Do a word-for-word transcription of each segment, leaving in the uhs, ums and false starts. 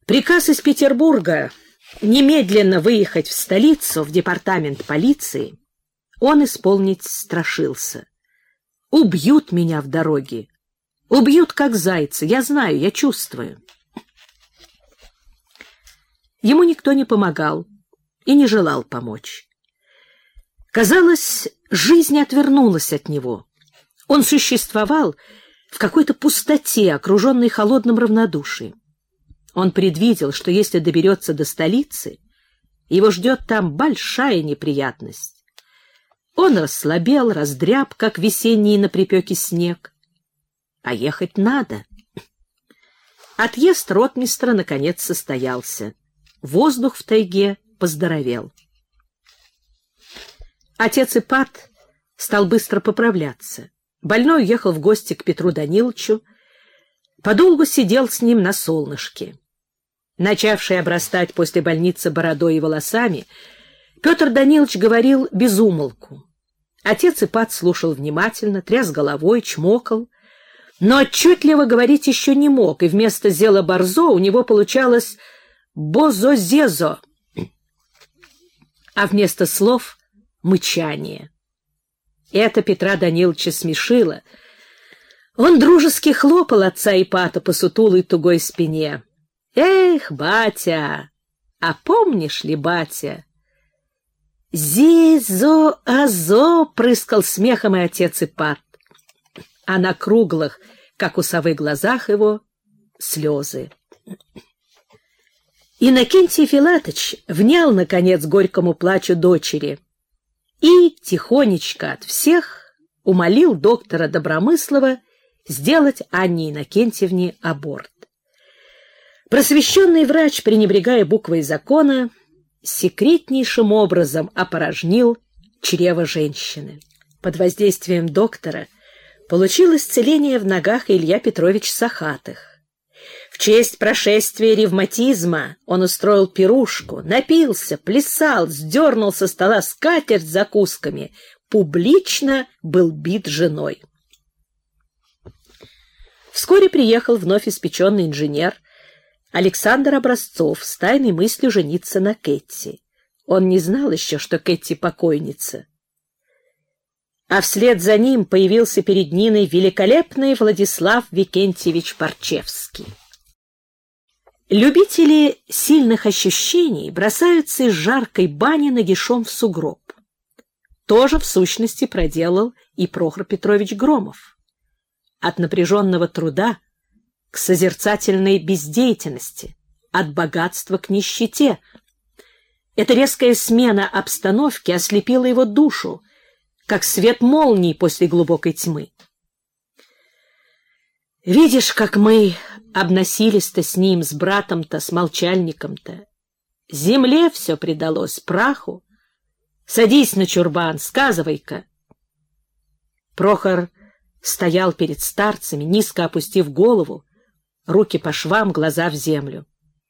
Приказ из Петербурга немедленно выехать в столицу, в департамент полиции, он исполнить страшился. Убьют меня в дороге. Убьют, как зайца. Я знаю, я чувствую. Ему никто не помогал и не желал помочь. Казалось, жизнь отвернулась от него. Он существовал в какой-то пустоте, окруженной холодным равнодушием. Он предвидел, что если доберется до столицы, его ждет там большая неприятность. Он расслабел, раздряб, как весенний на припеке снег. А ехать надо. Отъезд ротмистра наконец состоялся. Воздух в тайге поздоровел. Отец Ипат стал быстро поправляться. Больной уехал в гости к Петру Даниловичу, подолгу сидел с ним на солнышке. Начавший обрастать после больницы бородой и волосами, Петр Данилович говорил без умолку. Отец Ипат слушал внимательно, тряс головой, чмокал, но отчетливо говорить еще не мог, и вместо «зела борзо» у него получалось «бозо-зезо», а вместо слов — мычание. Это Петра Даниловича смешило. Он дружески хлопал отца Ипата по сутулой тугой спине. «Эх, батя! А помнишь ли, батя?» «Зи-зо-а-зо!» — прыскал смехом и отец Ипат. А на круглых, как у совы, глазах его слезы. Иннокентий Филатыч внял, наконец, горькому плачу дочери и, тихонечко от всех, умолил доктора Добромыслова сделать Анне Иннокентьевне аборт. Просвещенный врач, пренебрегая буквой закона, секретнейшим образом опорожнил чрево женщины. Под воздействием доктора получил исцеление в ногах Илья Петрович Сахатых. В честь прошествия ревматизма он устроил пирушку, напился, плясал, сдернул со стола скатерть с закусками, публично был бит женой. Вскоре приехал вновь испеченный инженер Александр Образцов с тайной мыслью жениться на Кэтти. Он не знал еще, что Кэтти покойница. А вслед за ним появился перед Ниной великолепный Владислав Викентьевич Парчевский. Любители сильных ощущений бросаются из жаркой бани нагишом в сугроб. Тоже в сущности проделал и Прохор Петрович Громов. От напряженного труда к созерцательной бездеятельности, от богатства к нищете. Эта резкая смена обстановки ослепила его душу, как свет молнии после глубокой тьмы. Видишь, как мы обносились-то с ним, с братом-то, с молчальником-то. Земле все предалось, праху. Садись на чурбан, сказывай-ка. Прохор стоял перед старцами, низко опустив голову, руки по швам, глаза в землю.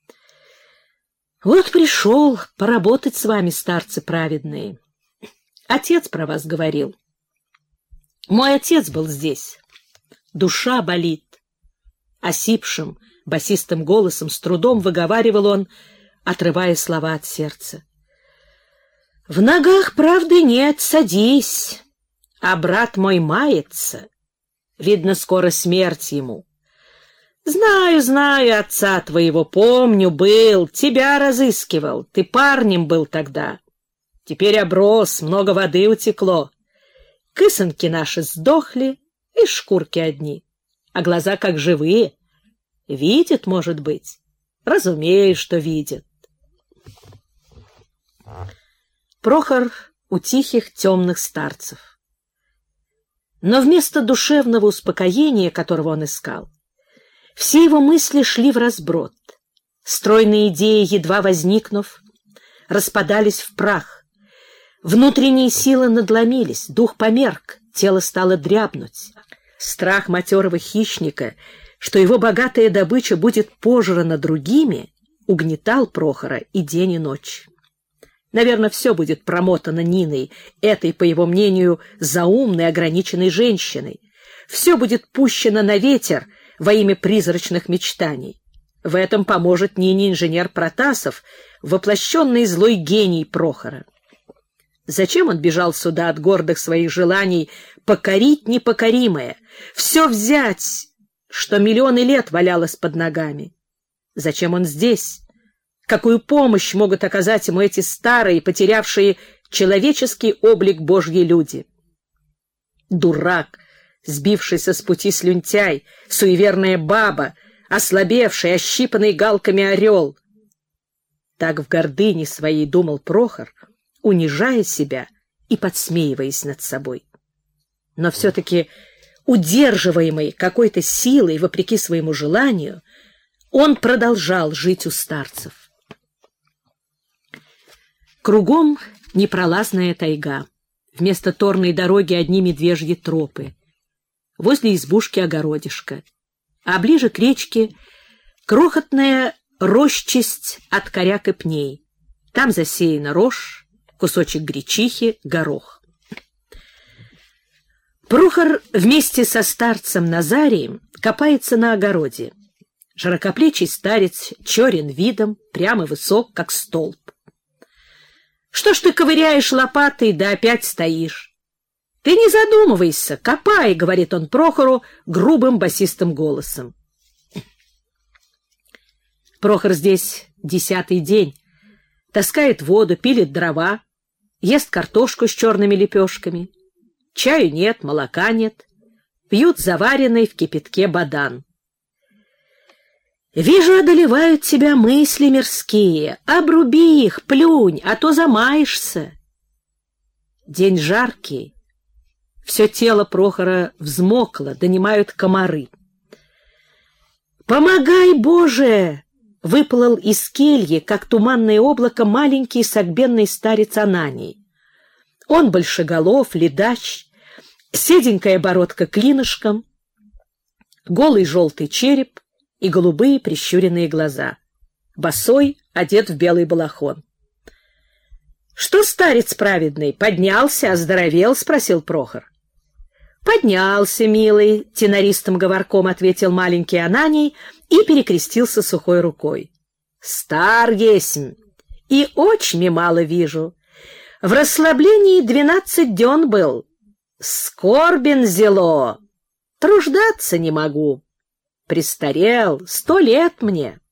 Вот пришел поработать с вами, старцы праведные. Отец про вас говорил. Мой отец был здесь. Душа болит. Осипшим, басистым голосом с трудом выговаривал он, отрывая слова от сердца. В ногах правды нет, садись. А брат мой мается. Видно, скоро смерть ему. Знаю, знаю отца твоего, помню, был, тебя разыскивал. Ты парнем был тогда. Теперь оброс, много воды утекло. Кысонки наши сдохли, и шкурки одни, а глаза как живые. Видит, может быть. Разумею, что видит. Прохор у тихих темных старцев. Но вместо душевного успокоения, которого он искал, все его мысли шли вразброд. Стройные идеи, едва возникнув, распадались в прах. Внутренние силы надломились, дух померк, тело стало дрябнуть. Страх матерого хищника, что его богатая добыча будет пожрана другими, угнетал Прохора и день, и ночь. Наверное, все будет промотано Ниной, этой, по его мнению, заумной, ограниченной женщиной. Все будет пущено на ветер во имя призрачных мечтаний. В этом поможет ныне инженер Протасов, воплощенный злой гений Прохора. Зачем он бежал сюда от гордых своих желаний покорить непокоримое, все взять, что миллионы лет валялось под ногами? Зачем он здесь? Какую помощь могут оказать ему эти старые, потерявшие человеческий облик Божьи люди? Дурак, сбившийся с пути слюнтяй, суеверная баба, ослабевший, ощипанный галками орел. Так в гордыне своей думал Прохор, унижая себя и подсмеиваясь над собой. Но все-таки, удерживаемый какой-то силой, вопреки своему желанию, он продолжал жить у старцев. Кругом непролазная тайга. Вместо торной дороги одни медвежьи тропы. Возле избушки огородишко. А ближе к речке крохотная рощисть от коряк и пней. Там засеяна рожь, кусочек гречихи, горох. Прохор вместе со старцем Назарием копается на огороде. Широкоплечий старец черен видом, прямо высок, как столб. «Что ж ты ковыряешь лопатой, да опять стоишь? Ты не задумывайся, копай», — говорит он Прохору грубым басистым голосом. Прохор здесь десятый день. Таскает воду, пилит дрова, ест картошку с черными лепешками. Чаю нет, молока нет. Пьют заваренный в кипятке бадан. «Вижу, одолевают тебя мысли мирские. Обруби их, плюнь, а то замаешься». День жаркий. Все тело Прохора взмокло, донимают комары. «Помогай, Боже!» — выплыл из кельи, как туманное облако, маленький согбенный старец Ананий. Он большеголов, ледач, седенькая бородка клинышком, голый желтый череп и голубые прищуренные глаза. Босой, одет в белый балахон. — Что, старец праведный, поднялся, оздоровел? — спросил Прохор. — Поднялся, милый, — тенористым говорком ответил маленький Ананий и перекрестился сухой рукой. — Стар есмь, и очми мало вижу. В расслаблении двенадцать дён был. Скорбен зело, труждаться не могу. Престарел, сто лет мне.